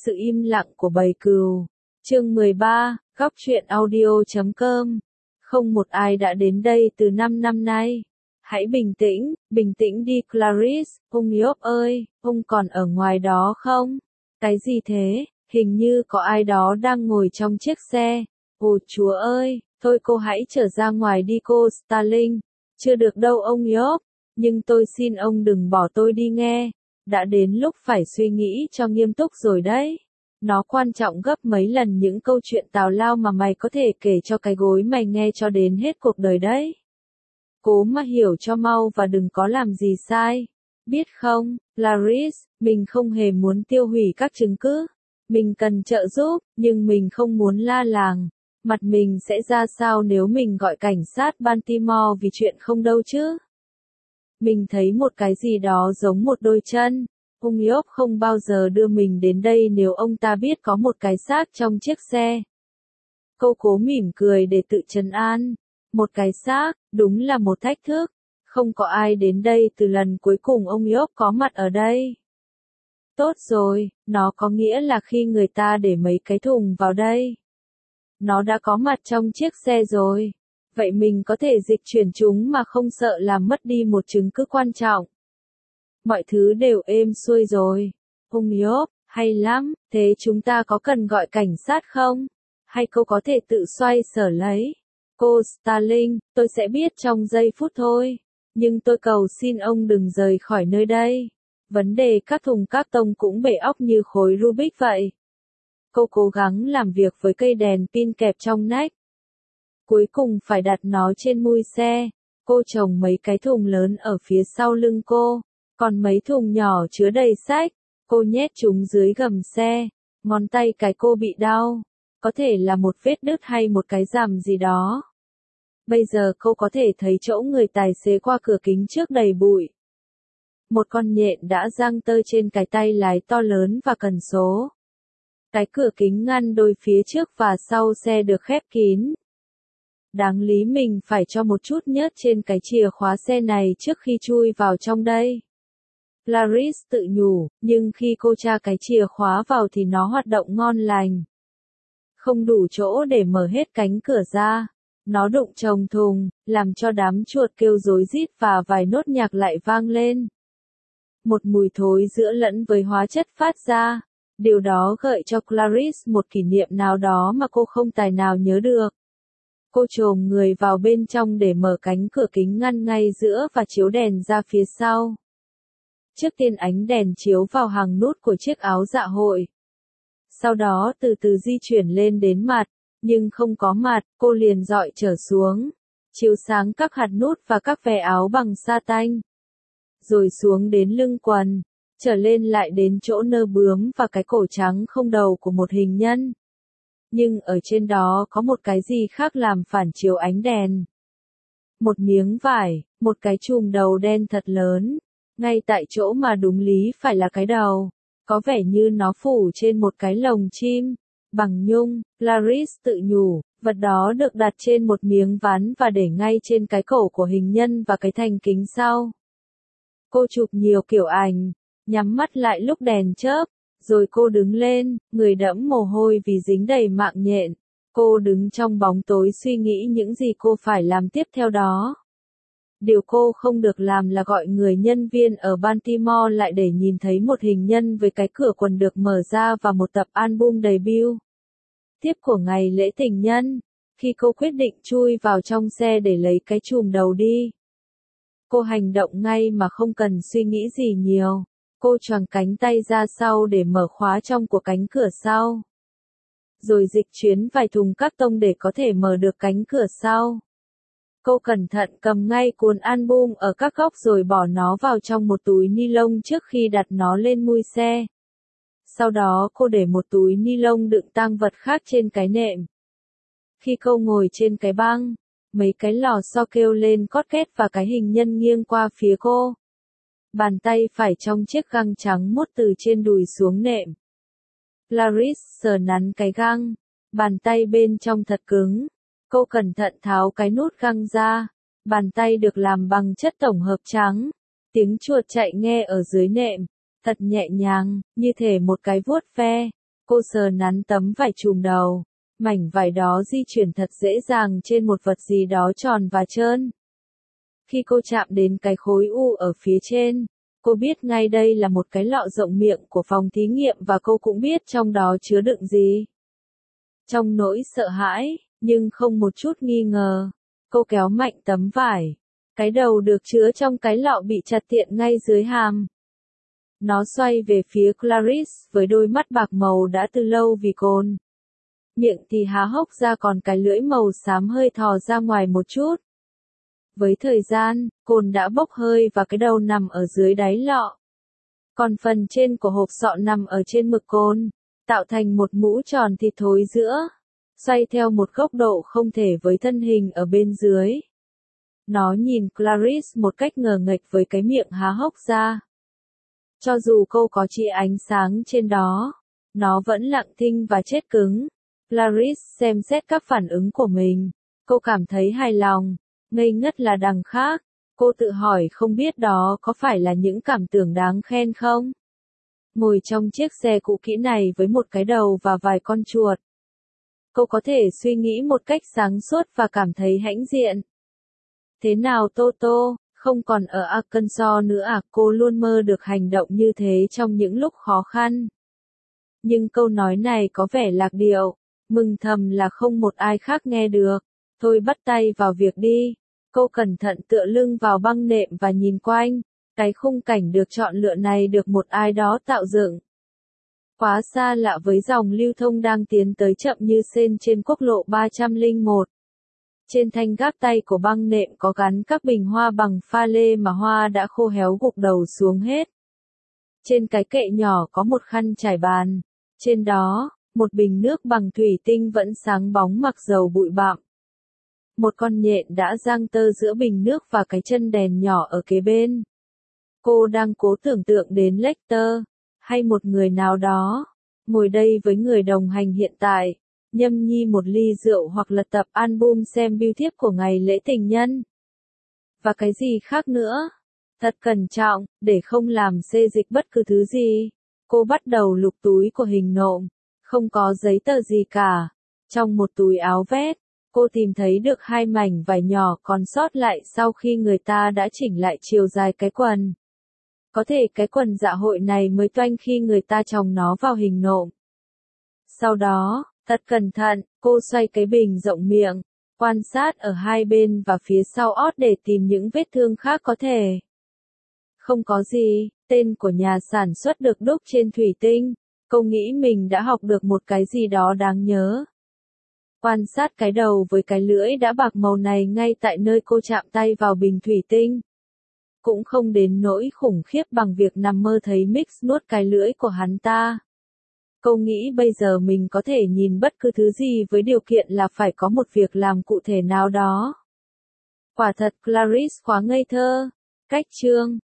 sự im lặng của bầy cừu. Chương 13, góc truyện audio.com. Không một ai đã đến đây từ 5 năm nay. Hãy bình tĩnh đi Clarice, ông Job ơi, ông còn ở ngoài đó không? Cái gì thế? Hình như có ai đó đang ngồi trong chiếc xe. Ồ Chúa ơi, thôi cô hãy trở ra ngoài đi cô Starling. Chưa được đâu ông Job, nhưng tôi xin ông đừng bỏ tôi đi nghe. Đã đến lúc phải suy nghĩ cho nghiêm túc rồi đấy. Nó quan trọng gấp mấy lần những câu chuyện tào lao mà mày có thể kể cho cái gối mày nghe cho đến hết cuộc đời đấy. Cố mà hiểu cho mau và đừng có làm gì sai. Biết không, Clarice, mình không hề muốn tiêu hủy các chứng cứ. Mình cần trợ giúp, nhưng mình không muốn la làng. Mặt mình sẽ ra sao nếu mình gọi cảnh sát Baltimore vì chuyện không đâu chứ? Mình thấy một cái gì đó giống một đôi chân. Ông Job không bao giờ đưa mình đến đây nếu ông ta biết có một cái xác trong chiếc xe. Cô cố mỉm cười để tự trấn an. Một cái xác, đúng là một thách thức. Không có ai đến đây từ lần cuối cùng ông Job có mặt ở đây. Tốt rồi, nó có nghĩa là khi người ta để mấy cái thùng vào đây. Nó đã có mặt trong chiếc xe rồi. Vậy mình có thể dịch chuyển chúng mà không sợ làm mất đi một chứng cứ quan trọng. Mọi thứ đều êm xuôi rồi. Ông Job, hay lắm, thế chúng ta có cần gọi cảnh sát không? Hay cô có thể tự xoay sở lấy? Cô Starling, tôi sẽ biết trong giây phút thôi. Nhưng tôi cầu xin ông đừng rời khỏi nơi đây. Vấn đề các thùng các tông cũng bể óc như khối Rubik vậy. Cô cố gắng làm việc với cây đèn pin kẹp trong nách. Cuối cùng phải đặt nó trên mui xe. Cô trồng mấy cái thùng lớn ở phía sau lưng cô. Còn mấy thùng nhỏ chứa đầy sách. Cô nhét chúng dưới gầm xe. Ngón tay cái cô bị đau. Có thể là một vết đứt hay một cái rằm gì đó. Bây giờ cô có thể thấy chỗ người tài xế qua cửa kính trước đầy bụi. Một con nhện đã giăng tơ trên cái tay lái to lớn và cần số. Cái cửa kính ngăn đôi phía trước và sau xe được khép kín. Đáng lý mình phải cho một chút nhớt trên cái chìa khóa xe này trước khi chui vào trong đây. Clarice tự nhủ, nhưng khi cô tra cái chìa khóa vào thì nó hoạt động ngon lành. Không đủ chỗ để mở hết cánh cửa ra. Nó đụng chồng thùng, làm cho đám chuột kêu rối rít và vài nốt nhạc lại vang lên. Một mùi thối giữa lẫn với hóa chất phát ra. Điều đó gợi cho Clarice một kỷ niệm nào đó mà cô không tài nào nhớ được. Cô chồm người vào bên trong để mở cánh cửa kính ngăn ngay giữa và chiếu đèn ra phía sau. Trước tiên ánh đèn chiếu vào hàng nút của chiếc áo dạ hội. Sau đó từ từ di chuyển lên đến mặt, nhưng không có mặt, cô liền dọi trở xuống. Chiếu sáng các hạt nút và các ve áo bằng sa tanh. Rồi xuống đến lưng quần, trở lên lại đến chỗ nơ bướm và cái cổ trắng không đầu của một hình nhân. Nhưng ở trên đó có một cái gì khác làm phản chiếu ánh đèn. Một miếng vải, một cái chùm đầu đen thật lớn. Ngay tại chỗ mà đúng lý phải là cái đầu. Có vẻ như nó phủ trên một cái lồng chim. Bằng nhung, Clarice tự nhủ, vật đó được đặt trên một miếng ván và để ngay trên cái cổ của hình nhân và cái thành kính sau. Cô chụp nhiều kiểu ảnh, nhắm mắt lại lúc đèn chớp, rồi cô đứng lên, người đẫm mồ hôi vì dính đầy mạng nhện. Cô đứng trong bóng tối suy nghĩ những gì cô phải làm tiếp theo đó. Điều cô không được làm là gọi người nhân viên ở Baltimore lại để nhìn thấy một hình nhân với cái cửa quần được mở ra và một tập album debut. Tiếp của ngày lễ tình nhân, khi cô quyết định chui vào trong xe để lấy cái chùm đầu đi. Cô hành động ngay mà không cần suy nghĩ gì nhiều. Cô choàng cánh tay ra sau để mở khóa trong của cánh cửa sau. Rồi dịch chuyển vài thùng các tông để có thể mở được cánh cửa sau. Cô cẩn thận cầm ngay cuốn album ở các góc rồi bỏ nó vào trong một túi ni lông trước khi đặt nó lên mui xe. Sau đó cô để một túi ni lông đựng tang vật khác trên cái nệm. Khi cô ngồi trên cái băng, mấy cái lò xo kêu lên cót két và cái hình nhân nghiêng qua phía cô. Bàn tay phải trong chiếc găng trắng muốt từ trên đùi xuống nệm. Clarice sờ nắn cái găng, bàn tay bên trong thật cứng. Cô cẩn thận tháo cái nút găng ra. Bàn tay được làm bằng chất tổng hợp trắng. Tiếng chuột chạy nghe ở dưới nệm. Thật nhẹ nhàng, như thể một cái vuốt ve. Cô sờ nắn tấm vải trùm đầu. Mảnh vải đó di chuyển thật dễ dàng trên một vật gì đó tròn và trơn. Khi cô chạm đến cái khối u ở phía trên, cô biết ngay đây là một cái lọ rộng miệng của phòng thí nghiệm và cô cũng biết trong đó chứa đựng gì. Trong nỗi sợ hãi, nhưng không một chút nghi ngờ, cô kéo mạnh tấm vải. Cái đầu được chứa trong cái lọ bị chặt tiện ngay dưới hàm. Nó xoay về phía Clarice với đôi mắt bạc màu đã từ lâu vì cồn. Miệng thì há hốc ra còn cái lưỡi màu xám hơi thò ra ngoài một chút. Với thời gian, cồn đã bốc hơi và cái đầu nằm ở dưới đáy lọ. Còn phần trên của hộp sọ nằm ở trên mực cồn, tạo thành một mũ tròn thịt thối giữa, xoay theo một góc độ không thể với thân hình ở bên dưới. Nó nhìn Clarice một cách ngờ nghệch với cái miệng há hốc ra. Cho dù cô có chỉ ánh sáng trên đó, nó vẫn lặng thinh và chết cứng. Clarice xem xét các phản ứng của mình. Cô cảm thấy hài lòng, ngây ngất là đằng khác. Cô tự hỏi không biết đó có phải là những cảm tưởng đáng khen không? Ngồi trong chiếc xe cũ kỹ này với một cái đầu và vài con chuột. Cô có thể suy nghĩ một cách sáng suốt và cảm thấy hãnh diện. Thế nào Toto, không còn ở Arkansas nữa à? Cô luôn mơ được hành động như thế trong những lúc khó khăn. Nhưng câu nói này có vẻ lạc điệu, mừng thầm là không một ai khác nghe được. Thôi bắt tay vào việc đi. Cô cẩn thận tựa lưng vào băng nệm và nhìn quanh. Cái khung cảnh được chọn lựa này được một ai đó tạo dựng. Quá xa lạ với dòng lưu thông đang tiến tới chậm như sên trên quốc lộ 301. Trên thanh gác tay của băng nệm có gắn các bình hoa bằng pha lê mà hoa đã khô héo gục đầu xuống hết. Trên cái kệ nhỏ có một khăn trải bàn. Trên đó, một bình nước bằng thủy tinh vẫn sáng bóng mặc dầu bụi bặm. Một con nhện đã giang tơ giữa bình nước và cái chân đèn nhỏ ở kế bên. Cô đang cố tưởng tượng đến Lecter, hay một người nào đó, ngồi đây với người đồng hành hiện tại, nhâm nhi một ly rượu hoặc lật tập album xem bưu thiếp của ngày lễ tình nhân. Và cái gì khác nữa? Thật cẩn trọng, để không làm xê dịch bất cứ thứ gì. Cô bắt đầu lục túi của hình nộm, không có giấy tờ gì cả. Trong một túi áo vest, cô tìm thấy được 2 mảnh vải nhỏ còn sót lại sau khi người ta đã chỉnh lại chiều dài cái quần. Có thể cái quần dạ hội này mới toanh khi người ta chồng nó vào hình nộm. Sau đó, thật cẩn thận, cô xoay cái bình rộng miệng, quan sát ở hai bên và phía sau ót để tìm những vết thương khác có thể. Không có gì, tên của nhà sản xuất được đúc trên thủy tinh. Cô nghĩ mình đã học được một cái gì đó đáng nhớ. Quan sát cái đầu với cái lưỡi đã bạc màu này ngay tại nơi cô chạm tay vào bình thủy tinh. Cũng không đến nỗi khủng khiếp bằng việc nằm mơ thấy Mix nuốt cái lưỡi của hắn ta. Cô nghĩ bây giờ mình có thể nhìn bất cứ thứ gì với điều kiện là phải có một việc làm cụ thể nào đó. Quả thật Clarice quá ngây thơ. Cách chương